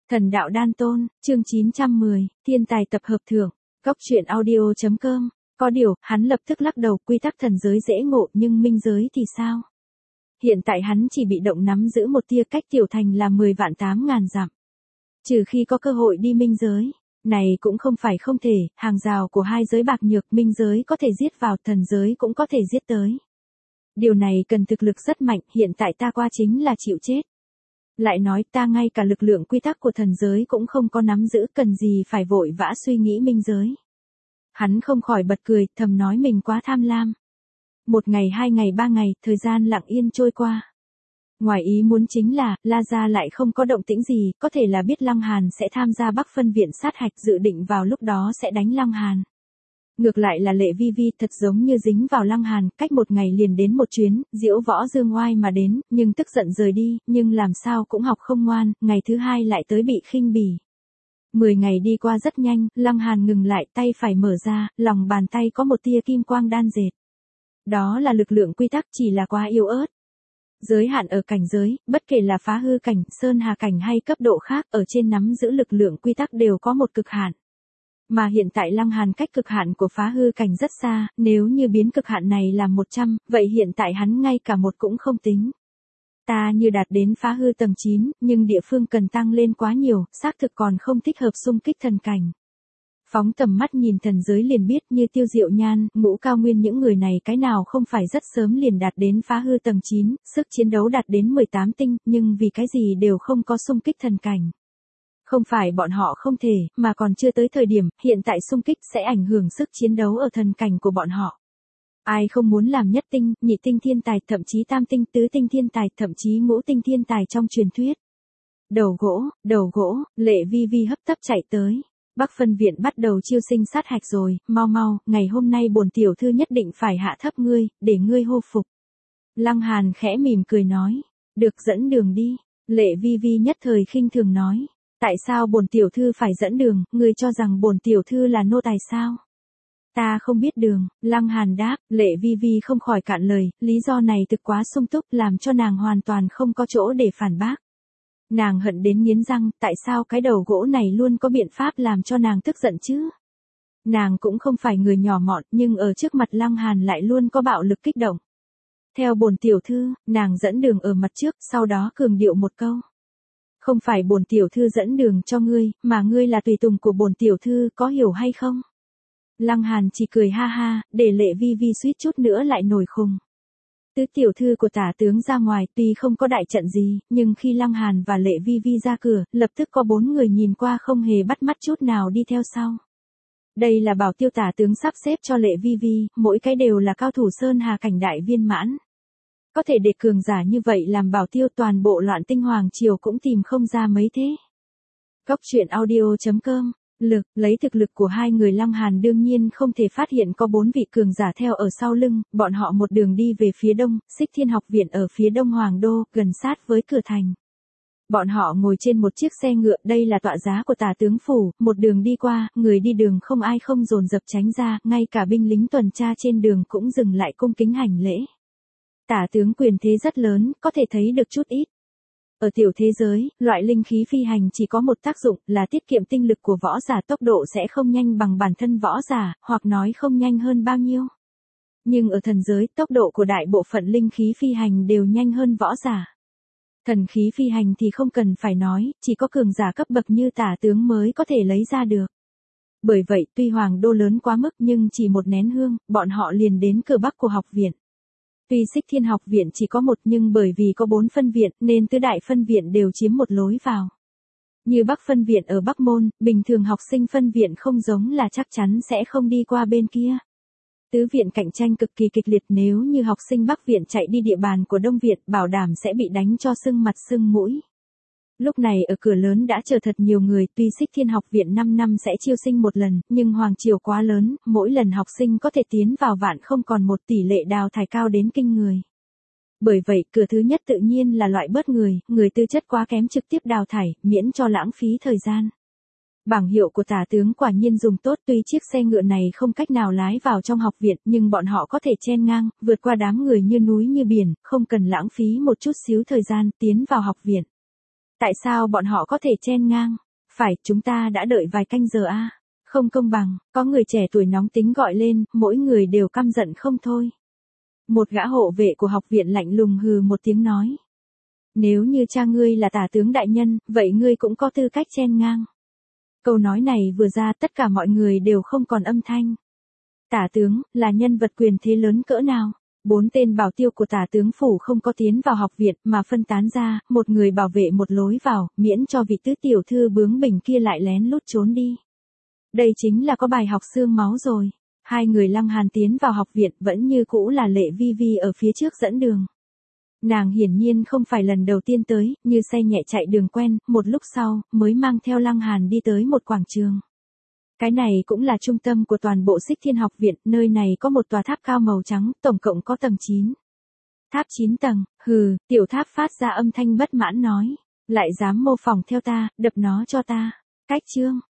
Thần đạo đan tôn, chương 910, thiên tài tập hợp thưởng, góc truyện audio.com. Có điều, hắn lập tức lắc đầu, quy tắc thần giới dễ ngộ nhưng minh giới thì sao? Hiện tại hắn chỉ bị động nắm giữ một tia cách tiểu thành là 10 vạn 8 ngàn dặm. Trừ khi có cơ hội đi minh giới, này cũng không phải không thể, hàng rào của hai giới bạc nhược, minh giới có thể giết vào, thần giới cũng có thể giết tới. Điều này cần thực lực rất mạnh, hiện tại ta qua chính là chịu chết. Lại nói ta ngay cả lực lượng quy tắc của thần giới cũng không có nắm giữ, cần gì phải vội vã suy nghĩ minh giới. Hắn không khỏi bật cười, thầm nói mình quá tham lam. 1 ngày 2 ngày 3 ngày, thời gian lặng yên trôi qua. Ngoài ý muốn chính là, La Gia lại không có động tĩnh gì, có thể là biết Lăng Hàn sẽ tham gia Bắc phân viện sát hạch, dự định vào lúc đó sẽ đánh Lăng Hàn. Ngược lại là Lệ Vi Vi thật giống như dính vào Lăng Hàn, cách 1 ngày liền đến một chuyến, diễu võ dương oai mà đến, nhưng tức giận rời đi, nhưng làm sao cũng học không ngoan, ngày thứ 2 lại tới bị khinh bỉ. 10 ngày đi qua rất nhanh, Lăng Hàn ngừng lại, tay phải mở ra, lòng bàn tay có một tia kim quang đan dệt. Đó là lực lượng quy tắc, chỉ là quá yếu ớt. Giới hạn ở cảnh giới, bất kể là phá hư cảnh, sơn hà cảnh hay cấp độ khác, ở trên nắm giữ lực lượng quy tắc đều có một cực hạn. Mà hiện tại Lăng Hàn cách cực hạn của phá hư cảnh rất xa, nếu như biến cực hạn này là 100, vậy hiện tại hắn ngay cả 1 cũng không tính. Ta như đạt đến phá hư tầng 9, nhưng địa phương cần tăng lên quá nhiều, xác thực còn không thích hợp xung kích thần cảnh. Phóng tầm mắt nhìn thần giới liền biết, như Tiêu Diệu Nhan, Ngũ Cao Nguyên, những người này cái nào không phải rất sớm liền đạt đến phá hư tầng 9, sức chiến đấu đạt đến 18 tinh, nhưng vì cái gì đều không có xung kích thần cảnh. Không phải bọn họ không thể, mà còn chưa tới thời điểm, hiện tại xung kích sẽ ảnh hưởng sức chiến đấu ở thần cảnh của bọn họ. Ai không muốn làm nhất tinh, nhị tinh thiên tài, thậm chí tam tinh, tứ tinh thiên tài, thậm chí ngũ tinh thiên tài trong truyền thuyết. Đầu gỗ, Lệ Vi Vi hấp tấp chạy tới. Bắc phân viện bắt đầu chiêu sinh sát hạch rồi, mau, ngày hôm nay bổn tiểu thư nhất định phải hạ thấp ngươi, để ngươi hô phục. Lăng Hàn khẽ mỉm cười nói, được, dẫn đường đi. Lệ Vi Vi nhất thời khinh thường nói, tại sao bổn tiểu thư phải dẫn đường, ngươi cho rằng bổn tiểu thư là nô tài sao? Ta không biết đường, Lăng Hàn đáp. Lệ Vi Vi không khỏi cạn lời, lý do này thực quá sung túc, làm cho nàng hoàn toàn không có chỗ để phản bác. Nàng hận đến nghiến răng, tại sao cái đầu gỗ này luôn có biện pháp làm cho nàng tức giận chứ? Nàng cũng không phải người nhỏ mọn, nhưng ở trước mặt Lăng Hàn lại luôn có bạo lực kích động. Theo bổn tiểu thư, nàng dẫn đường ở mặt trước, sau đó cường điệu một câu. Không phải bổn tiểu thư dẫn đường cho ngươi, mà ngươi là tùy tùng của bổn tiểu thư, có hiểu hay không? Lăng Hàn chỉ cười ha ha, để Lệ Vi Vi suýt chút nữa lại nổi khùng. Tứ tiểu thư của tả tướng ra ngoài, tuy không có đại trận gì, nhưng khi Lăng Hàn và Lệ Vi Vi ra cửa, lập tức có 4 người nhìn qua không hề bắt mắt chút nào đi theo sau. Đây là bảo tiêu tả tướng sắp xếp cho Lệ Vi Vi, mỗi cái đều là cao thủ sơn hà cảnh đại viên mãn. Có thể để cường giả như vậy làm bảo tiêu, toàn bộ Loạn Tinh Hoàng triều cũng tìm không ra mấy thế. Góc truyện audio.com. Lấy thực lực của hai người Lăng Hàn đương nhiên không thể phát hiện có 4 vị cường giả theo ở sau lưng, bọn họ một đường đi về phía đông, Xích Thiên học viện ở phía đông Hoàng đô, gần sát với cửa thành. Bọn họ ngồi trên một chiếc xe ngựa, đây là tọa giá của tả tướng phủ, một đường đi qua, người đi đường không ai không dồn dập tránh ra, ngay cả binh lính tuần tra trên đường cũng dừng lại cung kính hành lễ. Tả tướng quyền thế rất lớn, có thể thấy được chút ít. Ở tiểu thế giới, loại linh khí phi hành chỉ có một tác dụng là tiết kiệm tinh lực của võ giả, tốc độ sẽ không nhanh bằng bản thân võ giả, hoặc nói không nhanh hơn bao nhiêu. Nhưng ở thần giới, tốc độ của đại bộ phận linh khí phi hành đều nhanh hơn võ giả. Thần khí phi hành thì không cần phải nói, chỉ có cường giả cấp bậc như tả tướng mới có thể lấy ra được. Bởi vậy, tuy Hoàng đô lớn quá mức nhưng chỉ một nén hương, bọn họ liền đến cửa bắc của học viện. Tuy Xích Thiên học viện chỉ có 1 nhưng bởi vì có 4 phân viện nên tứ đại phân viện đều chiếm một lối vào. Như Bắc phân viện ở Bắc Môn, bình thường học sinh phân viện không giống là chắc chắn sẽ không đi qua bên kia. Tứ viện cạnh tranh cực kỳ kịch liệt, nếu như học sinh Bắc viện chạy đi địa bàn của Đông viện, bảo đảm sẽ bị đánh cho sưng mặt sưng mũi. Lúc này ở cửa lớn đã chờ thật nhiều người, tuy Xích Thiên học viện 5 năm sẽ chiêu sinh 1 lần, nhưng hoàng triều quá lớn, mỗi lần học sinh có thể tiến vào vạn không còn 1, tỷ lệ đào thải cao đến kinh người. Bởi vậy, cửa thứ nhất tự nhiên là loại bớt người tư chất quá kém trực tiếp đào thải, miễn cho lãng phí thời gian. Bảng hiệu của tả tướng quả nhiên dùng tốt, tuy chiếc xe ngựa này không cách nào lái vào trong học viện, nhưng bọn họ có thể chen ngang, vượt qua đám người như núi như biển, không cần lãng phí một chút xíu thời gian, tiến vào học viện. Tại sao bọn họ có thể chen ngang? Phải, chúng ta đã đợi vài canh giờ à? Không công bằng, có người trẻ tuổi nóng tính gọi lên, mỗi người đều căm giận không thôi. Một gã hộ vệ của học viện lạnh lùng hừ một tiếng nói. Nếu như cha ngươi là tả tướng đại nhân, vậy ngươi cũng có tư cách chen ngang. Câu nói này vừa ra tất cả mọi người đều không còn âm thanh. Tả tướng, là nhân vật quyền thế lớn cỡ nào? 4 tên bảo tiêu của tả tướng phủ không có tiến vào học viện mà phân tán ra, một người bảo vệ một lối vào, miễn cho vị tứ tiểu thư bướng bỉnh kia lại lén lút trốn đi. Đây chính là có bài học xương máu rồi. Hai người Lăng Hàn tiến vào học viện vẫn như cũ là Lệ Vi Vi ở phía trước dẫn đường. Nàng hiển nhiên không phải lần đầu tiên tới, như xe nhẹ chạy đường quen, một lúc sau, mới mang theo Lăng Hàn đi tới một quảng trường. Cái này cũng là trung tâm của toàn bộ Xích Thiên học viện, nơi này có một tòa tháp cao màu trắng, tổng cộng có tầng 9. Tháp 9 tầng, hừ, tiểu tháp phát ra âm thanh bất mãn nói. Lại dám mô phỏng theo ta, đập nó cho ta. Cách chương.